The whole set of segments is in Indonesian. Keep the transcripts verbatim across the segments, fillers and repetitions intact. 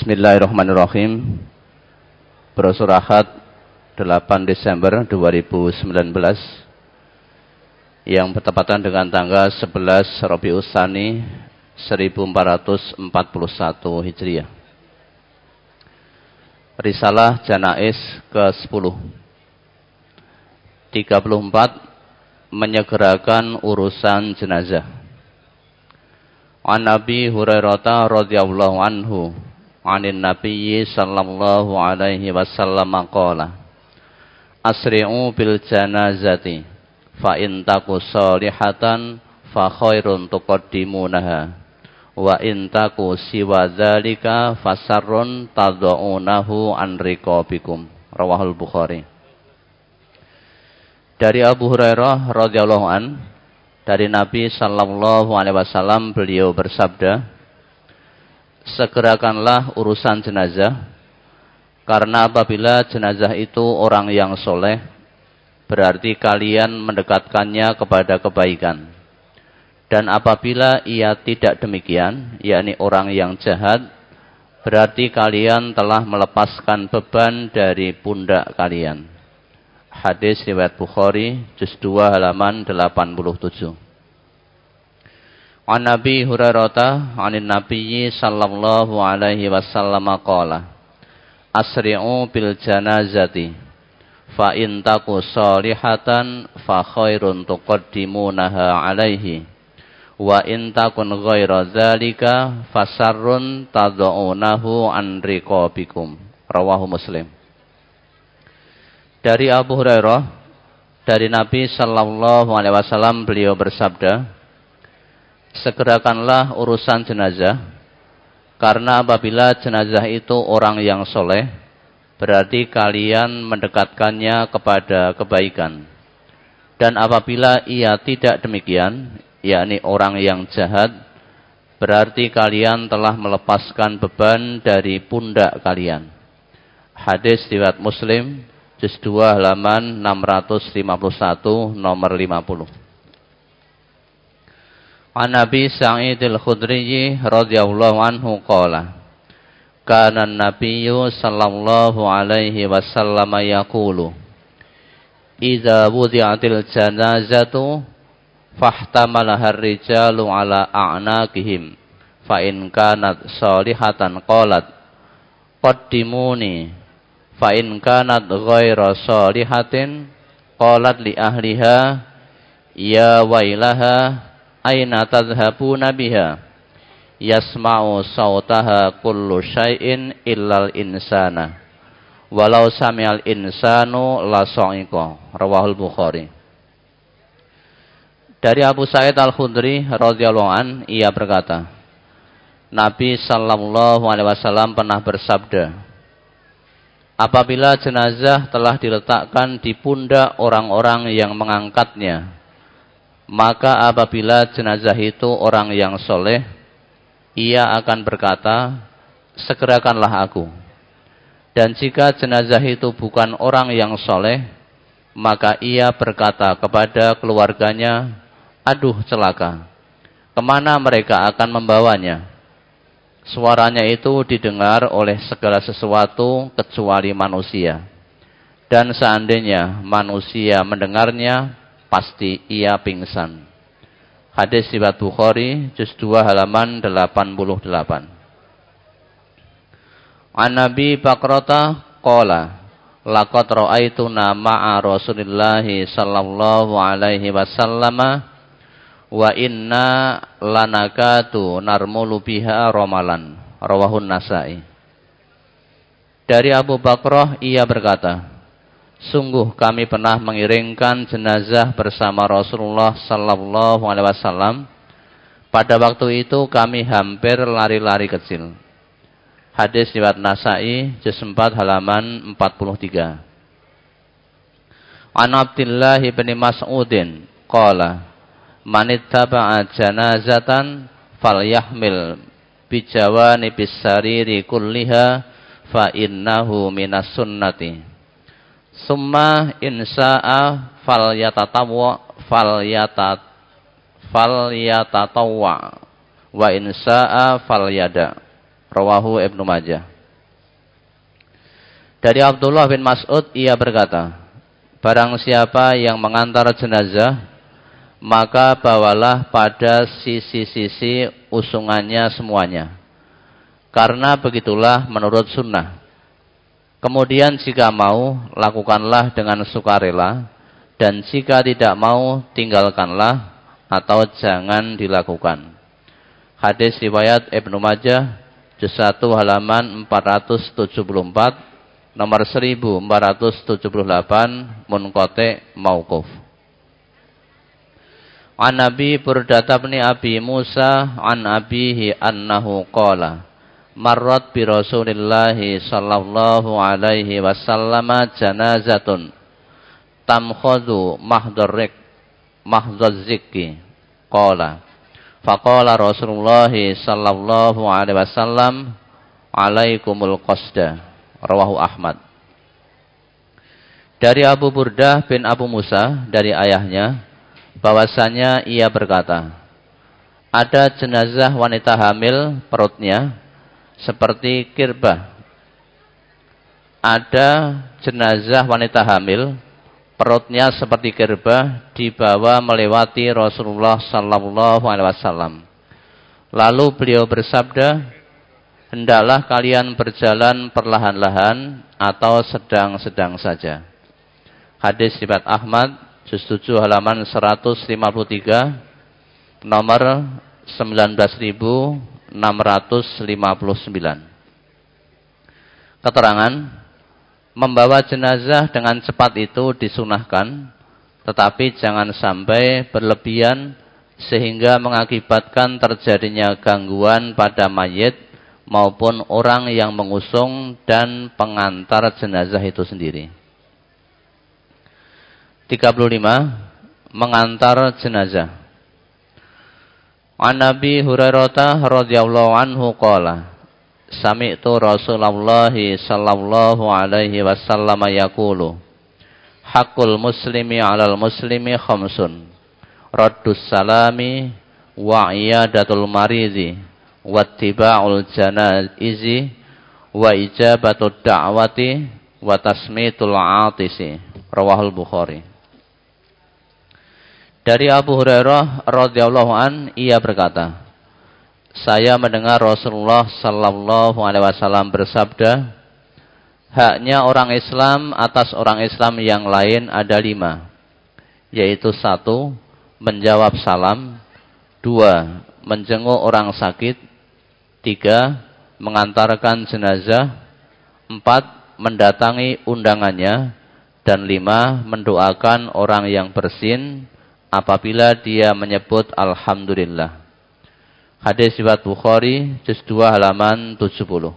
Bismillahirrahmanirrahim. Brosur Ahad delapan Desember dua ribu sembilan belas yang bertepatan dengan tanggal sebelas Rabiul Tsani seribu empat ratus empat puluh satu Hijriah. Risalah Janais ke sepuluh. tiga puluh empat. Menyegerakan urusan jenazah. An Abi Hurairah radhiyallahu anhu anin Nabiyyi sallallahu alaihi wasallam qala asri'u bil janazati fa in taku salihatan fa khairun tuqaddimunaha wa in taku siwa dzalika fasarrun tad'unahu an riqabikum. Rawahul Bukhari. Dari Abu Hurairah radhiyallahu an, dari Nabi sallallahu alaihi wasallam, beliau bersabda, segerakanlah urusan jenazah, karena apabila jenazah itu orang yang soleh, berarti kalian mendekatkannya kepada kebaikan. Dan apabila ia tidak demikian, yakni orang yang jahat, berarti kalian telah melepaskan beban dari pundak kalian. Hadis riwayat Bukhari, juz dua halaman delapan puluh tujuh. An Nabi Hurairah anin Nabiyyi sallallahu alaihi wasallam qala asri'u bil janazati fa in taku salihatan fa khairun tuqaddimunaha alaihi wa in takun ghaira dzalika fasarrun tad'unahu an riqabikum. Rawahu Muslim. Dari Abu Hurairah, dari Nabi sallallahu alaihi wasallam, beliau bersabda, segerakanlah urusan jenazah, karena apabila jenazah itu orang yang soleh, berarti kalian mendekatkannya kepada kebaikan. Dan apabila ia tidak demikian, yakni orang yang jahat, berarti kalian telah melepaskan beban dari pundak kalian. Hadis riwayat Muslim, juz dua halaman enam ratus lima puluh satu, nomor lima puluh. An Nabi Sa'id al-Khudri radhiyallahu anhu qala kana an-nabiyyu sallallahu alaihi wasallam yaqulu idza wudi'atil janazatu fahtamalaha ar-rijalu ala a'naqihim fa in kanat salihatan qalat qaddimuni fa in kanat ghaira salihatin qalat li ahliha ya wailaha aina tadhhabuna biha yasma'u sautaha kullu syai'in illal insana walau sami'al insanu la sa'iqa. Rawahul Bukhari. Dari Abu Sa'id Al-Khudri radhiyallahu an, ia berkata, Nabi sallallahu alaihi wasallam pernah bersabda, apabila jenazah telah diletakkan di pundak orang-orang yang mengangkatnya, maka apabila jenazah itu orang yang soleh, ia akan berkata, segerakanlah aku. Dan jika jenazah itu bukan orang yang soleh, maka ia berkata kepada keluarganya, aduh celaka, kemana mereka akan membawanya? Suaranya itu didengar oleh segala sesuatu kecuali manusia. Dan seandainya manusia mendengarnya, pasti ia pingsan. Hadis riwayat Bukhari, juz dua halaman delapan puluh delapan. An Nabi Bakrata qala laqad ra'aituna ma'a Rasulillah sallallahu alaihi wasallam wa inna lanakatu narmulu biha ramalan. Rawahun Nasa'i. Dari Abu Bakrah, ia berkata, sungguh kami pernah mengiringkan jenazah bersama Rasulullah sallallahu alaihi wasallam. Pada waktu itu kami hampir lari-lari kecil. Hadis riwayat Nasa'i, juz empat halaman empat puluh tiga. An Abdullah bin Mas'udin qala man ittaba'a janazatan falyahmil bijawani bisariri kulliha fa innahu minas sunnati. Summa insa'a falyatatawwa falyatat falyatatawwa wa insa'a falyada. Rawahu Ibnu Majah. Dari Abdullah bin Mas'ud ia berkata, barang siapa yang mengantar jenazah, maka bawalah pada sisi-sisi usungannya semuanya. Karena begitulah menurut sunnah. Kemudian jika mau, lakukanlah dengan sukarela, dan jika tidak mau, tinggalkanlah atau jangan dilakukan. Hadis riwayat Ibnu Majah, juz satu halaman empat ratus tujuh puluh empat, nomor seribu empat ratus tujuh puluh delapan, munqati mauquf. An Nabi Burdata bin Abi Musa an abihi annahu qala marrat bi Rasulillahi sallallahu alaihi wasallam janazatun tamkhudhu mahdharrik mahdhazziki qala faqala Rasulullah sallallahu alaihi wasallam alaikumul qasda rawahu Ahmad. Dari Abu Burdah bin Abu Musa dari ayahnya bahwasanya ia berkata, ada jenazah wanita hamil perutnya seperti kirbah. Ada jenazah wanita hamil perutnya seperti kirbah dibawa melewati Rasulullah sallallahu alaihi wasallam. Lalu beliau bersabda, hendaklah kalian berjalan perlahan-lahan atau sedang-sedang saja. Hadis riwayat Ahmad, juz tujuh halaman seratus lima puluh tiga, nomor sembilan belas ribu enam ratus lima puluh sembilan. Keterangan, membawa jenazah dengan cepat itu disunahkan, tetapi jangan sampai berlebihan sehingga mengakibatkan terjadinya gangguan pada mayit maupun orang yang mengusung dan pengantar jenazah itu sendiri. tiga puluh lima. Mengantar jenazah. An Nabi Hurairah radhiyallahu anhu qala sami'tu Rasulullah sallallahu alaihi wasallam yaqulu haqqul muslimi 'alal muslimi khamsun raddus salami wa iyadatul maridi wattiba'ul janaizi wa ijabatud da'wati wa tasmitul 'atisi rawahul Bukhari. Dari Abu Hurairah radhiyallahu an ia berkata, saya mendengar Rasulullah sallallahu alaihi wasallam bersabda, haknya orang Islam atas orang Islam yang lain ada lima, yaitu satu, menjawab salam, dua, menjenguk orang sakit, tiga, mengantarkan jenazah, empat, mendatangi undangannya, dan lima, mendoakan orang yang bersin apabila dia menyebut alhamdulillah. Hadis riwayat Bukhari, juz dua halaman tujuh puluh.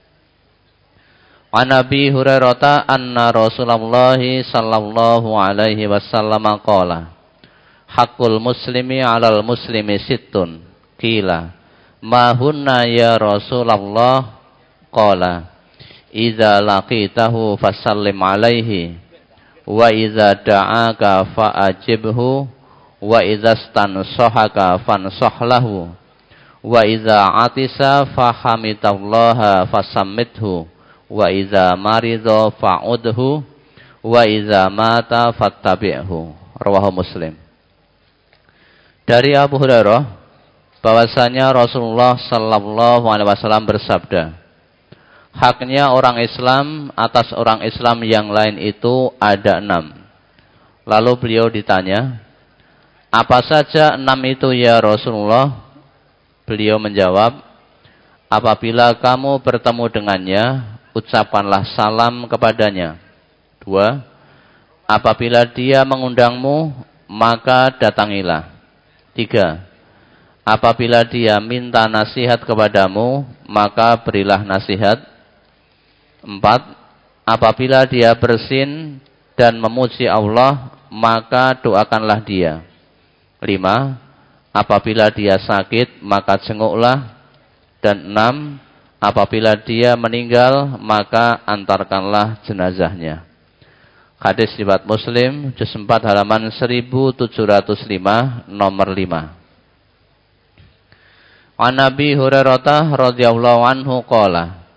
An Nabi Hurairah anna Rasulullah sallallahu alaihi wasallam qala haqqul muslimi 'alal muslimi sittun qila ma hunna ya Rasulullah qala idza laqitahu fasallim alaihi wa idza da'aka fa'ajibhu wa idza stansahaka fansah lahu wa idza atisa fahamitallaha fasammithu wa idza marida fa'udhu wa idza mata fattabi'hu rawahu Muslim. Dari Abu Hurairah bahwasanya Rasulullah sallallahu alaihi wasallam bersabda, haknya orang Islam atas orang Islam yang lain itu ada enam. Lalu beliau ditanya, apa saja enam itu ya Rasulullah? Beliau menjawab, apabila kamu bertemu dengannya, ucapkanlah salam kepadanya. Dua, apabila dia mengundangmu, maka datangilah. Tiga, apabila dia minta nasihat kepadamu, maka berilah nasihat. Empat, apabila dia bersin dan memuji Allah, maka doakanlah dia. Lima, apabila dia sakit, maka jenguklah. Dan enam, apabila dia meninggal, maka antarkanlah jenazahnya. Hadis riwayat Muslim, juz empat halaman seribu tujuh ratus lima, nomor lima. An Nabi Hurairah radhiyallahu anhu qala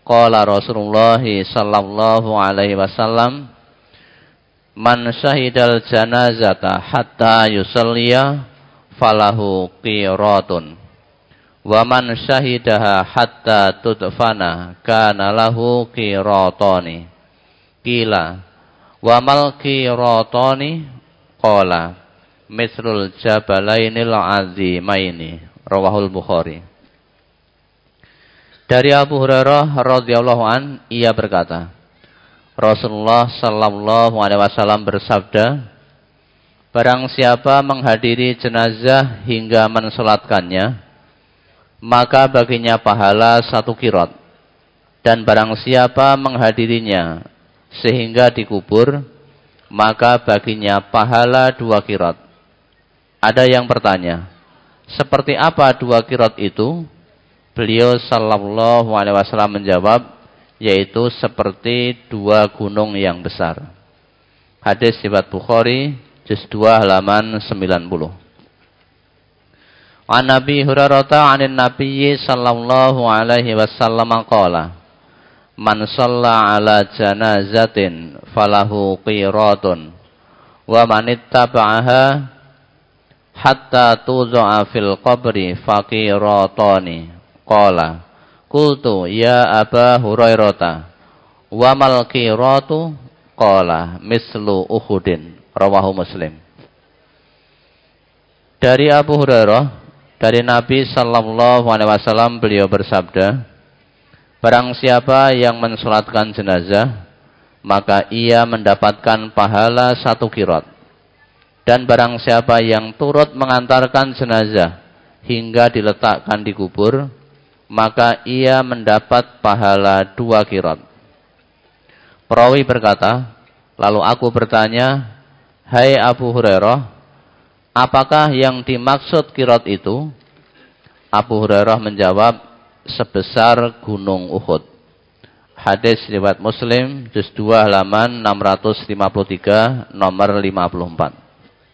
qala Rasulullah sallallahu alaihi wasallam, man syahidal janazata hatta yusalliya falahu qiratun, wa man syahidaha hatta tudfana kana lahu qiratani. Qila wa mal qiratani, qala mithlul jabalainil azimaini. Rawahul Bukhari. Dari Abu Hurairah radhiyallahu an, ia berkata, Rasulullah sallallahu alaihi wasallam bersabda, barang siapa menghadiri jenazah hingga mensolatkannya, maka baginya pahala satu kirot. Dan barang siapa menghadirinya sehingga dikubur, maka baginya pahala dua kirot. Ada yang bertanya, seperti apa dua kirot itu? Beliau sallallahu alaihi wasallam menjawab, yaitu seperti dua gunung yang besar. Hadis riwayat Bukhari, juz dua halaman sembilan puluh. An Nabi Hurairah 'anil Nabi sallallahu alaihi wasallam qala, man shalla ala janazatin falahu qiratun, wa man ittaba'aha hatta tuza'a fil qabri faqiratani. Qala qultu ya Aba Hurairah, wa mal qiratu? Qala mislu Uhudin. Rawahu Muslim. Dari Abu Hurairah, dari Nabi sallallahu alaihi wasallam, beliau bersabda, barang siapa yang mensolatkan jenazah, maka ia mendapatkan pahala satu kirot. Dan barang siapa yang turut mengantarkan jenazah hingga diletakkan di kubur, maka ia mendapat pahala dua kirot. Perawi berkata, lalu aku bertanya, hai Abu Hurairah, apakah yang dimaksud kirot itu? Abu Hurairah menjawab, sebesar gunung Uhud. Hadis riwayat Muslim, juz dua halaman enam ratus lima puluh tiga, nomor lima puluh empat.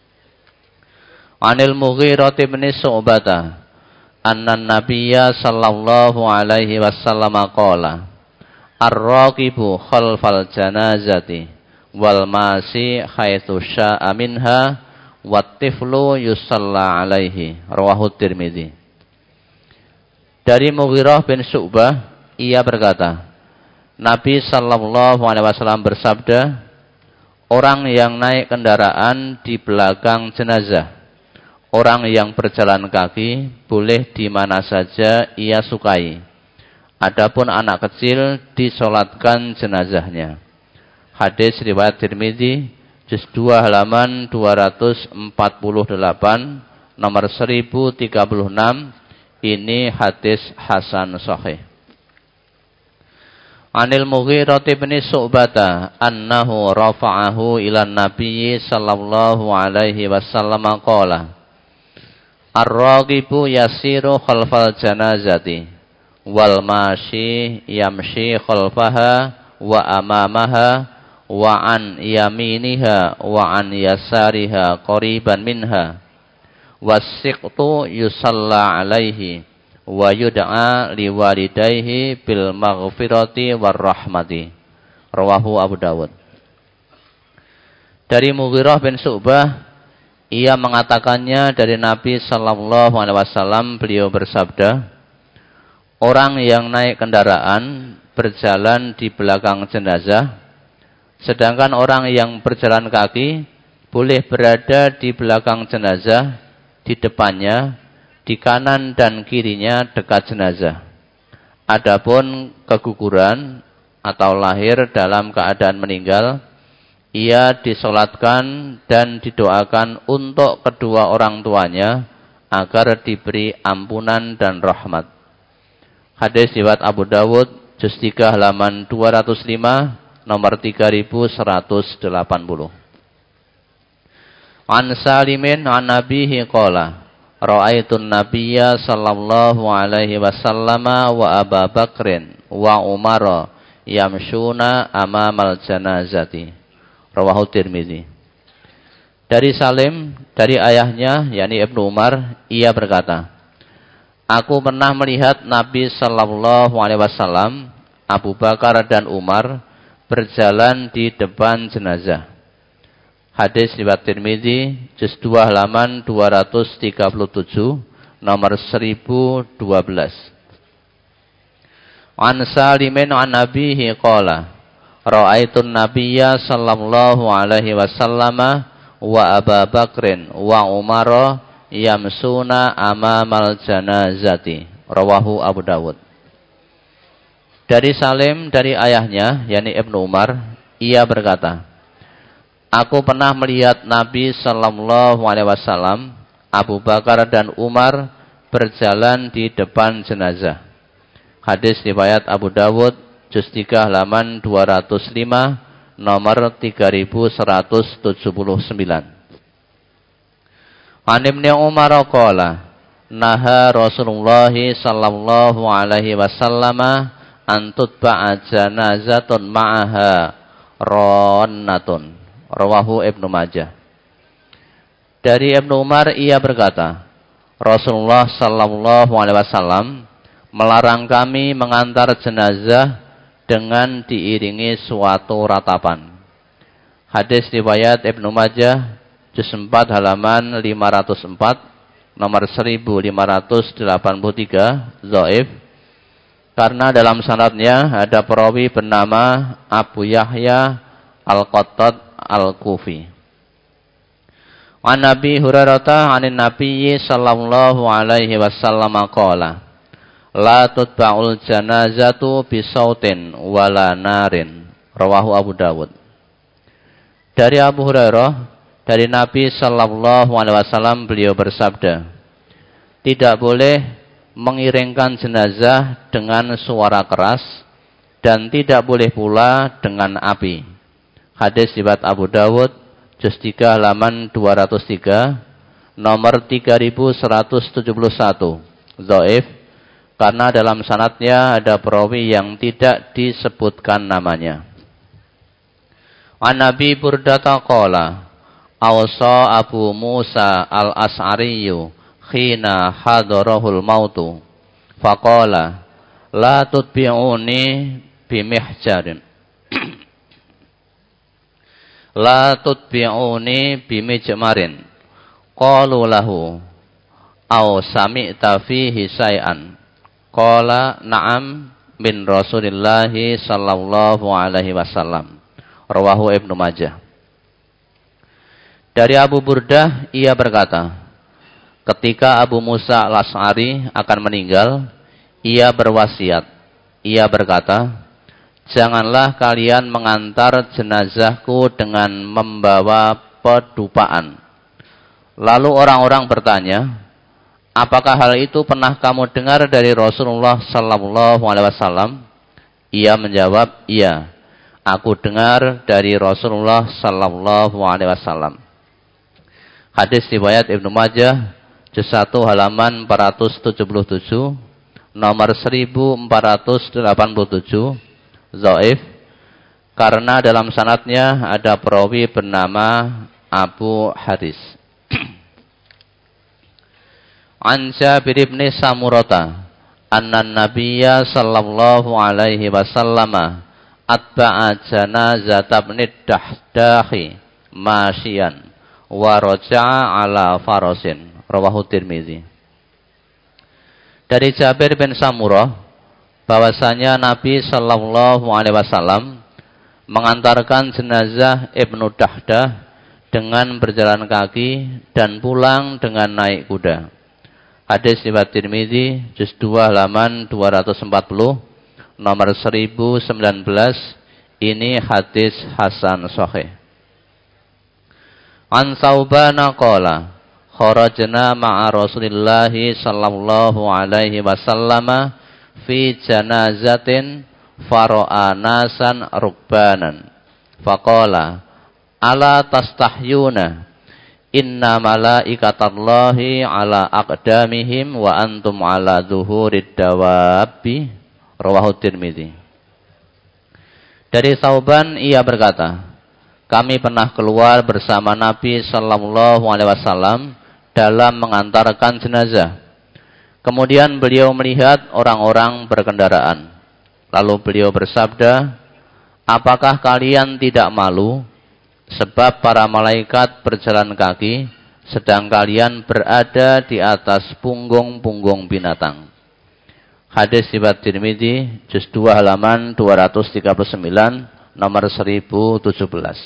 Anil Mughirah bin Syu'bah anna Nabiyya sallallahu alaihi wasallam qala, ar-raqibu khalfal janazati wal masi haitsu sya'a minha wat tiflu yusalla alaihi. Rawahu Tirmidzi. Dari Mughirah bin Syu'bah, ia berkata, Nabi sallallahu alaihi wasallam bersabda, orang yang naik kendaraan di belakang jenazah, orang yang berjalan kaki boleh di mana saja ia sukai. Adapun anak kecil disolatkan jenazahnya. Hadis riwayat Tirmidzi, juz dua halaman dua ratus empat puluh delapan, nomor seribu tiga puluh enam. Ini hadis hasan sahih. Anil Mughirah bin Syu'bah annahu rafa'ahu ila Nabi sallallahu alaihi wasallam qala, ar-raqibu yasiru khalfal janazati wal mashi yamshi khalfaha wa amamaha wa an yaminiha wa an yasariha qariban minha wasiqtu yusalla alaihi wa yud'a liwalidayhi bil maghfirati war rahmati. Rawahu Abu Dawud. Dari Mughirah bin Syu'bah, ia mengatakannya dari Nabi sallallahu alaihi wasallam, beliau bersabda, orang yang naik kendaraan berjalan di belakang jenazah, sedangkan orang yang berjalan kaki boleh berada di belakang jenazah, di depannya, di kanan dan kirinya dekat jenazah. Adapun keguguran atau lahir dalam keadaan meninggal, ia disolatkan dan didoakan untuk kedua orang tuanya agar diberi ampunan dan rahmat. Hadis riwayat Abu Dawud, juz tiga halaman dua ratus lima, nomor tiga ribu seratus delapan puluh. An Salimin an Nabihi qala, ra'aitun Nabiyya sallallahu alaihi wasallam wa Abu Bakrin wa Umar yamshuna amamal janazati. Rawahu Tirmidzi. Dari Salim, dari ayahnya, yakni Ibnu Umar, ia berkata, aku pernah melihat Nabi sallallahu alaihi wasallam, Abu Bakar dan Umar berjalan di depan jenazah. Hadis riwayat Tirmizi, juz dua halaman dua ratus tiga puluh tujuh, nomor seribu dua belas. An Salimin an Nabihi qala, ra'aitun nabiyya sallallahu alaihi wasallam wa Abu Bakrin wa Umar yamsuna amamal janazati. Rawahu Abu Dawud. Dari Salim, dari ayahnya, yakni Ibnu Umar, ia berkata, aku pernah melihat Nabi sallallahu alaihi wasallam, Abu Bakar dan Umar berjalan di depan jenazah. Hadis riwayat Abu Dawud, juz tiga halaman dua ratus lima, nomor tiga ribu seratus tujuh puluh sembilan. An Ibnu Umar qala, naha Rasulullah sallallahu alaihi wasallam an tutba'a janazatun ma'aha rannatun. Rawahu Ibnu Majah. Dari Ibnu Umar ia berkata, Rasulullah sallallahu alaihi wasallam melarang kami mengantar jenazah dengan diiringi suatu ratapan. Hadis riwayat Ibnu Majah, juz empat halaman lima ratus empat, nomor seribu lima ratus delapan puluh tiga, dhaif, karena dalam sanadnya ada perawi bernama Abu Yahya Al-Qattat Al-Kufi. An Nabi Hurairah anin Nabiyyi sallallahu alaihi wasallam qala, la tutba'ul janazatu bisautin wala narin. Rawahu Abu Dawud. Dari Abu Hurairah, dari Nabi sallallahu alaihi wasallam, beliau bersabda, tidak boleh mengiringkan jenazah dengan suara keras dan tidak boleh pula dengan api. Hadis riwayat Abu Dawud, juz tiga halaman dua ratus tiga, nomor tiga ribu seratus tujuh puluh satu, dhaif, karena dalam sanadnya ada perawi yang tidak disebutkan namanya. An Nabi Burdah qala, awsa Abu Musa al-As'ariyu khina hadarahul mautu faqala la tutbi'uni bimihjarin la tutbi'uni bimijmarin. Qalu lahu aw sami'ta fihi syai'an. Qala na'am min Rasulillahi sallallahu alaihi wasallam. Rawahu Ibnu Majah. Dari Abu Burdah ia berkata, ketika Abu Musa al-As'ari akan meninggal, ia berwasiat. Ia berkata, janganlah kalian mengantar jenazahku dengan membawa pedupaan. Lalu orang-orang bertanya, apakah hal itu pernah kamu dengar dari Rasulullah sallallahu alaihi wasallam? Ia menjawab, iya, aku dengar dari Rasulullah sallallahu alaihi wasallam. Hadis riwayat Ibnu Majah, juz satu halaman empat ratus tujuh puluh tujuh, nomor seribu empat ratus delapan puluh tujuh, dhaif, karena dalam sanadnya ada perawi bernama Abu Haris. An Jabir bin Samurata anna Nabiyya sallallahu alaihi wasallam atba'a janazata ibn Dahdahi masyian wa raja'a ala farasin. Rawahu Tirmizi. Dari Jabir bin Samurah bahwasanya Nabi sallallahu alaihi wasallam mengantarkan jenazah Ibnu Dahdah dengan berjalan kaki dan pulang dengan naik kuda. Hadis riwayat Tirmizi, juz dua halaman dua ratus empat puluh, nomor seribu sembilan belas. Ini hadis hasan sahih. An Saubana qala, kharajna ma'a Rasulillahi sallallahu alaihi wasallam fi janazatin fara'a nasan rukbanan faqala ala tastahyuna inna malaikatallahi ala aqdamihim wa antum ala zuhurid dawabi. Rawahu Tirmizi. Dari Sauban ia berkata, kami pernah keluar bersama Nabi sallallahu alaihi wasallam dalam mengantarkan jenazah. Kemudian beliau melihat orang-orang berkendaraan. Lalu beliau bersabda, apakah kalian tidak malu? Sebab para malaikat berjalan kaki, sedang kalian berada di atas punggung-punggung binatang. Hadis riwayat Tirmidzi, juz dua halaman dua ratus tiga puluh sembilan, nomor seribu tujuh belas.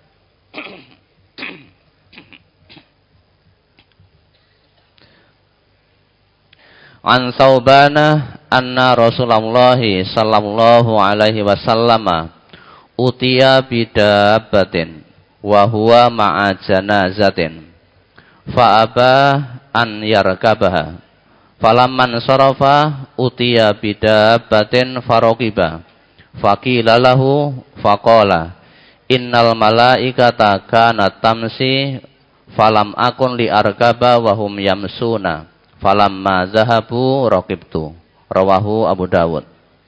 An Saubana anna Rasulullah sallallahu alaihi wasallam utiya bidabbatin wa huwa ma'a janazatin fa aba an yarkabaha falamman sarafa utiya bidabbatin faroqiba faqila lahu faqala innal malaikata kanat tamsi falam akun li arkaba wa hum yamsuna falamma zahabu raqibtu. Rawahu Abu Dawud.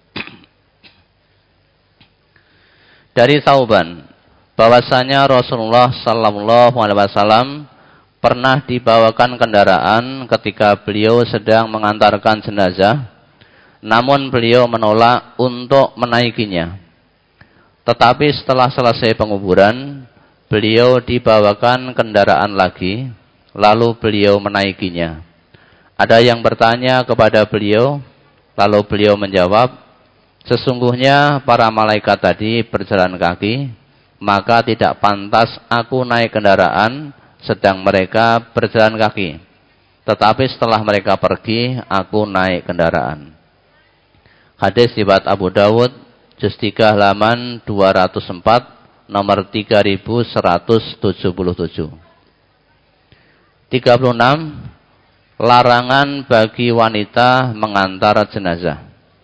Dari Sauban bahwasanya Rasulullah sallallahu alaihi wasallam pernah dibawakan kendaraan ketika beliau sedang mengantarkan jenazah, namun beliau menolak untuk menaikinya. Tetapi setelah selesai penguburan, beliau dibawakan kendaraan lagi, lalu beliau menaikinya. Ada yang bertanya kepada beliau, lalu beliau menjawab, sesungguhnya para malaikat tadi berjalan kaki, maka tidak pantas aku naik kendaraan sedang mereka berjalan kaki. Tetapi setelah mereka pergi, aku naik kendaraan. Hadis riwayat Abu Dawud, juz tiga halaman dua ratus empat, nomor tiga ribu seratus tujuh puluh tujuh. tiga puluh enam. Larangan bagi wanita mengantar jenazah.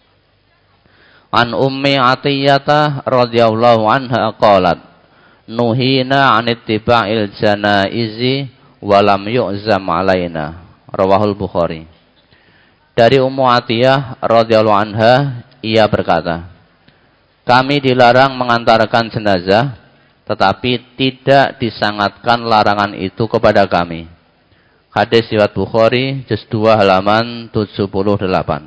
An Ummi Atiyah radhiyallahu anha qalat, nuhina 'an ittiba'il janaizi wa lam yu'zam 'alaina. Rawahul Bukhari. Dari Ummu Atiyah radhiyallahu anha, ia berkata, kami dilarang mengantarkan jenazah, tetapi tidak disangatkan larangan itu kepada kami. Hadis riwayat Bukhari, juz dua halaman tujuh puluh delapan.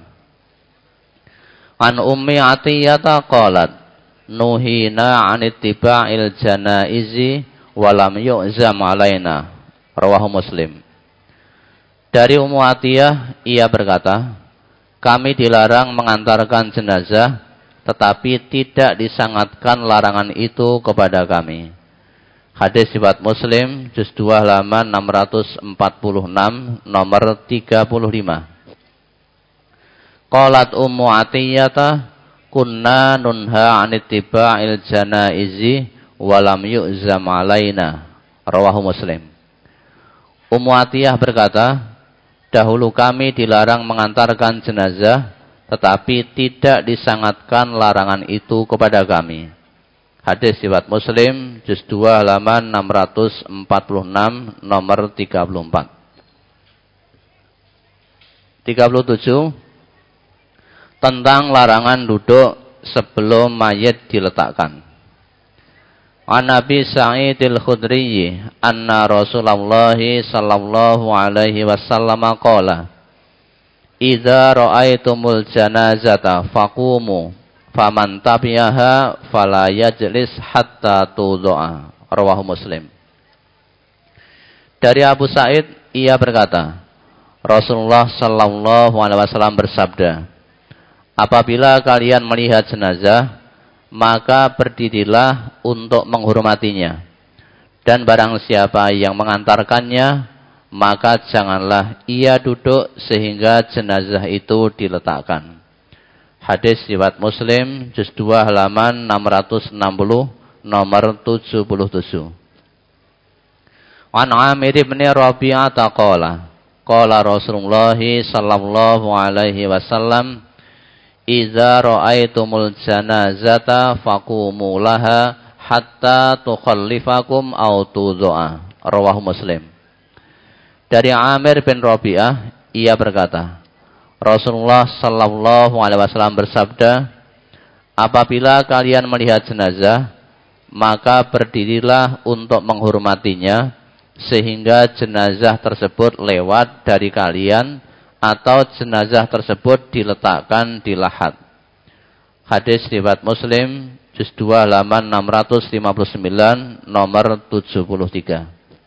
An Ummi Atiyah qalat, nuhina 'an ittiba'il janaizi wa lam yu'zam 'alaina. Rawahu Muslim. Dari Ummu Atiyah, ia berkata, kami dilarang mengantarkan jenazah, tetapi tidak disangatkan larangan itu kepada kami. Hadis riwayat Muslim, juz dua halaman enam ratus empat puluh enam, nomor tiga puluh lima. Qalat Ummu Atiyah, kunna nunha 'an ittiba'il janaizi wa lam yu'zam 'alaina. Rawahu Muslim. Ummu Atiyah berkata, dahulu kami dilarang mengantarkan jenazah, tetapi tidak disangatkan larangan itu kepada kami. Hadis riwayat Muslim, juz dua halaman enam ratus empat puluh enam, nomor tiga puluh empat. tiga puluh tujuh. Tentang larangan duduk sebelum mayit diletakkan. An Nabi Sa'id al-Khudri anna Rasulullah sallallahu alaihi wasallam qala, idza ra'aitumul janazata faqumu faman tabi'aha fala yajlis hatta tudha'a. Rawahu Muslim. Dari Abu Sa'id, ia berkata, Rasulullah sallallahu alaihi wasallam bersabda, apabila kalian melihat jenazah, maka berdirilah untuk menghormatinya. Dan barang siapa yang mengantarkannya, maka janganlah ia duduk sehingga jenazah itu diletakkan. Hadis riwayat Muslim, juz dua halaman enam ratus enam puluh, nomor tujuh puluh tujuh. An Amir bin Rabi'ah qala, qala Rasulullah sallallahu alaihi wasallam, idza ra'aitumul janazata faqumu laha hatta tukhallifakum aw tudha'a. Rawahu Muslim. Dari Amir bin Rabi'ah, ia berkata, Rasulullah sallallahu alaihi wasallam bersabda, apabila kalian melihat jenazah, maka berdirilah untuk menghormatinya sehingga jenazah tersebut lewat dari kalian atau jenazah tersebut diletakkan di lahat. Hadis riwayat Muslim juz dua halaman enam ratus lima puluh sembilan nomor tujuh puluh tiga.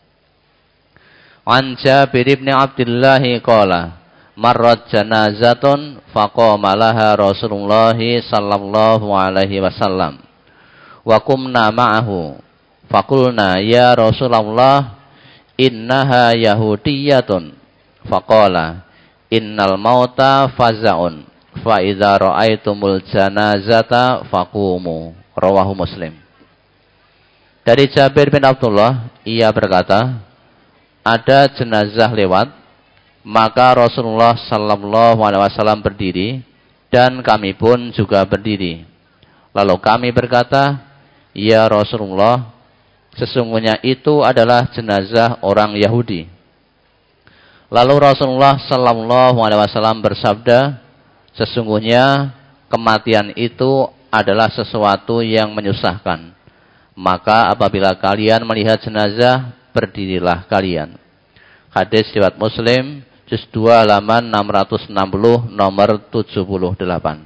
An Jabir bin Abdullah qala marrat janazatun faqama laha Rasulullah sallallahu alaihi wasallam wa qumna ma'ahu faqulna ya Rasulullah innaha yahudiyatun faqala innal mauta faza'un fa idza ra'aitumul janazata faqumu. Rawahu Muslim. Dari Jabir bin Abdullah, ia berkata, ada jenazah lewat, maka Rasulullah sallallahu alaihi wasallam berdiri dan kami pun juga berdiri. Lalu kami berkata, ya Rasulullah, sesungguhnya itu adalah jenazah orang Yahudi. Lalu Rasulullah sallallahu alaihi wasallam bersabda, sesungguhnya kematian itu adalah sesuatu yang menyusahkan. Maka apabila kalian melihat jenazah, berdirilah kalian. Hadis riwayat Muslim, juz dua halaman enam ratus enam puluh nomor tujuh puluh delapan.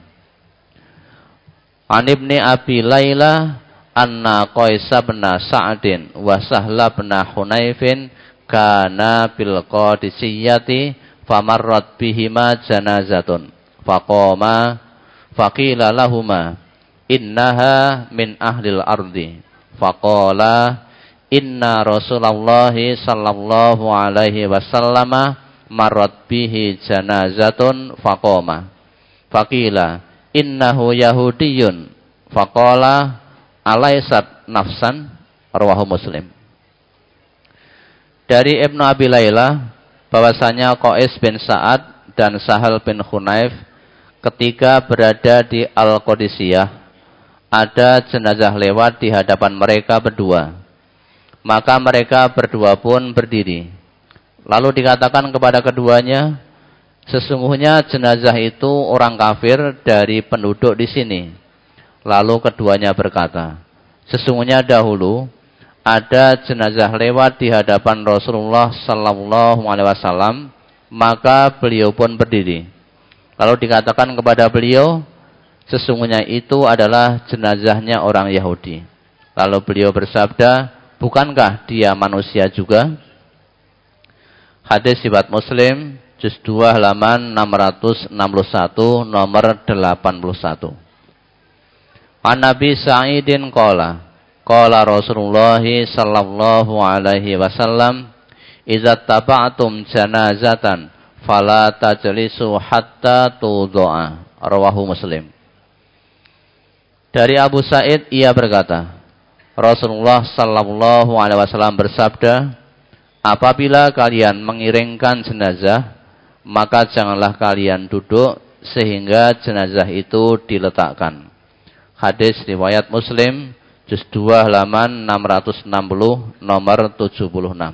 An Ibni Abi Layla anna Qais bin Sa'din wa Sahla bin Hunayfin kana bil Qadisiyyati famarrat bihima janazatun faqama faqila lahuma innaha min ahlil ardi faqala inna Rasulullah sallallahu alaihi wasallam marrat bihi janazatun faqama faqila innahu yahudiyun faqala alaysat nafsan. Rawahu Muslim. Dari Ibnu Abi Layla bahwasanya Qais bin Sa'ad dan Sahal bin Hunayf ketika berada di Al-Qadisiyah, ada jenazah lewat di hadapan mereka berdua. Maka mereka berdua pun berdiri. Lalu dikatakan kepada keduanya, sesungguhnya jenazah itu orang kafir dari penduduk di sini. Lalu keduanya berkata, sesungguhnya dahulu ada jenazah lewat di hadapan Rasulullah sallallahu alaihi wasallam, maka beliau pun berdiri. Lalu dikatakan kepada beliau, sesungguhnya itu adalah jenazahnya orang Yahudi. Lalu beliau bersabda, bukankah dia manusia juga? Hadis riwayat Muslim, juz dua halaman enam ratus enam puluh satu nomor delapan puluh satu. An Nabi Sa'idin qala qala Rasulullah sallallahu alaihi wasallam idza taba'tum janazatan fala tajlisu hatta tudha'a. Rawahu Muslim. Dari Abu Sa'id ia berkata, Rasulullah sallallahu alaihi wasallam bersabda, apabila kalian mengiringkan jenazah, maka janganlah kalian duduk sehingga jenazah itu diletakkan. Hadis riwayat Muslim, juz dua halaman enam ratus enam puluh nomor tujuh puluh enam.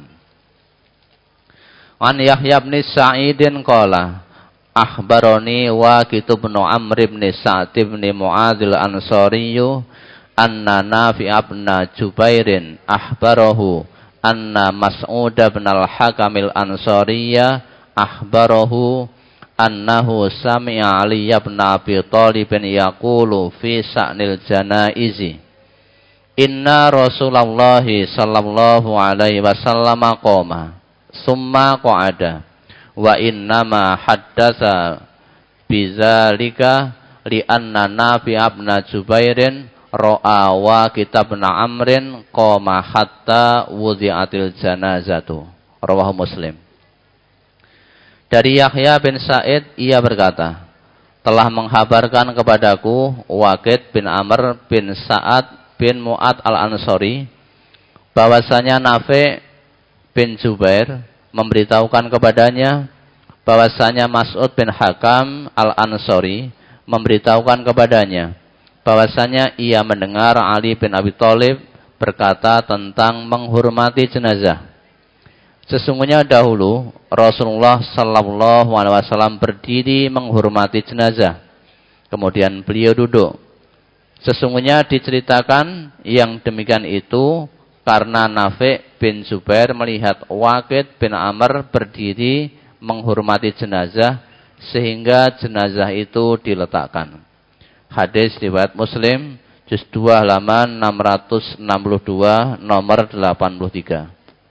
An Yahya bin Sa'idin qala akhbarani Waqid bin Amr bin Sa'd bin Mu'adz al-Ansari anna Nafi' bin Jubairin akhbarahu anna Mas'ud bin al-Hakam al-Ansari akhbarahu annahu sami'a Ali bin Abi Thalib yaqulu fi sa'nil janaizi inna Rasulullah sallallahu alaihi wasallam qoma summa qa'ada wa innama haddatsa bidzalika li anna Nafi' bin Jubairin ra'a wa kitab bin Amrin qoma hatta wudi'atil janazatu. Rawahu Muslim. Dari Yahya bin Sa'id ia berkata, telah menghabarkan kepadaku Waqid bin Amr bin Sa'ad bin Mu'ad al-Ansari bahwasanya Nafi' bin Jubair memberitahukan kepadanya bahwasanya Mas'ud bin Hakam al-Ansari memberitahukan kepadanya bahwasanya ia mendengar Ali bin Abi Thalib berkata tentang menghormati jenazah. Sesungguhnya dahulu Rasulullah sallallahu alaihi wasallam berdiri menghormati jenazah. Kemudian beliau duduk. Sesungguhnya diceritakan yang demikian itu karena Nafi' bin Jubair melihat Waqid bin Amr berdiri menghormati jenazah sehingga jenazah itu diletakkan. Hadis riwayat Muslim, juz dua halaman enam ratus enam puluh dua, nomor delapan puluh tiga.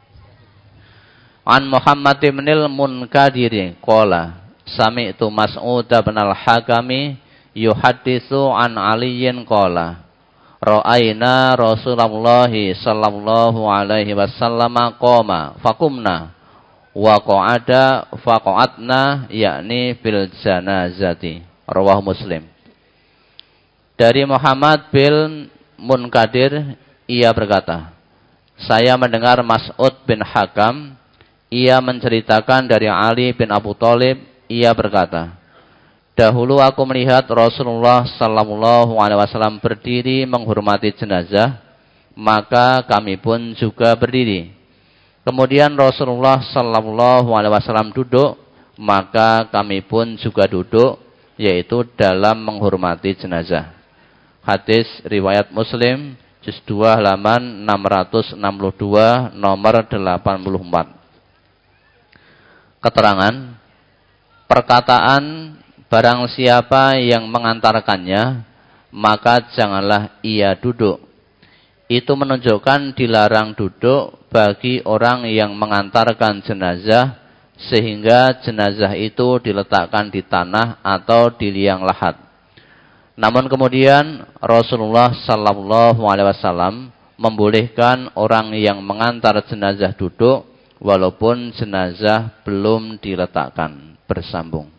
An Muhammad bin al-Munkadiri qala sami'tu Mas'ud bin al-Hakami yuhadditsu an Aliyin qala ra'ayna Rasulullah sallallahu alaihi wasallam qoma faqumna wa qa'ada faqa'atna yakni fil janazati. Rawahu Muslim. Dari Muhammad bin Munkadir, ia berkata, saya mendengar Mas'ud bin Hakam, ia menceritakan dari Ali bin Abu Thalib, ia berkata, dahulu aku melihat Rasulullah sallallahu alaihi wasallam berdiri menghormati jenazah, maka kami pun juga berdiri. Kemudian Rasulullah sallallahu alaihi wasallam duduk, maka kami pun juga duduk, yaitu dalam menghormati jenazah. Hadis riwayat Muslim, juz dua halaman enam ratus enam puluh dua, nomor delapan puluh empat. Keterangan, perkataan barang siapa yang mengantarkannya, maka janganlah ia duduk. Itu menunjukkan dilarang duduk bagi orang yang mengantarkan jenazah, sehingga jenazah itu diletakkan di tanah atau di liang lahat. Namun kemudian Rasulullah sallallahu alaihi wasallam membolehkan orang yang mengantar jenazah duduk walaupun jenazah belum diletakkan. Bersambung.